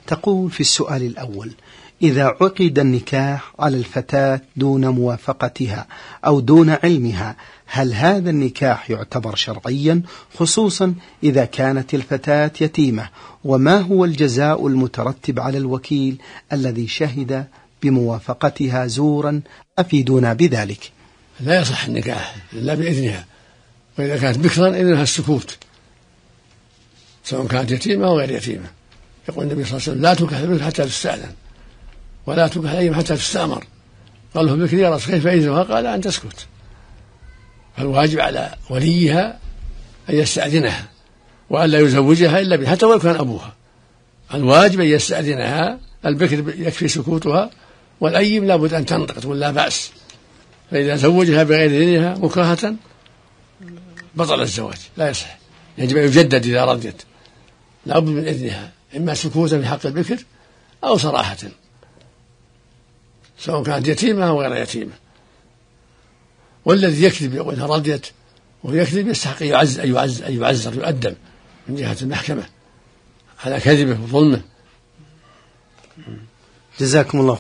تقول في السؤال الأول: إذا عقد النكاح على الفتاة دون موافقتها أو دون علمها، هل هذا النكاح يعتبر شرعيا، خصوصا إذا كانت الفتاة يتيمة؟ وما هو الجزاء المترتب على الوكيل الذي شهد بموافقتها زورا؟ أفيدونا بذلك. لا يصح النكاح إلا بإذنها، وإذا كانت بكرا إذنها السكوت، سواء كانت يتيمة أو غير يتيمة. يقول النبي صلى الله عليه وسلم: لا تنكح البكر حتى تستأذن، ولا تنكح الأيم حتى تستأمر. قال له: بكر يا رسول، كيف إذنها؟ قال: أن تسكت. فالواجب على وليها أن يستأذنها وألا يزوجها إلا به، حتى ولو كان أبوها. الواجب أن يستأذنها. البكر يكفي سكوتها، والأيم لابد أن تنطق تقول لا بأس. فإذا زوجها بغير إذنها مكرهة بطل الزواج، لا يصح. يجب أن يجدد إذا رضيت، لابد من إذنها، إما سكوتا في حق البكر أو صراحة، سواء كانت يتيمة أو غير يتيمة. والذي يكذب يقول إنها رضيت ويكذب يستحق أن يعزر يؤدب من جهة المحكمة على كذبه وظلمه. جزاكم الله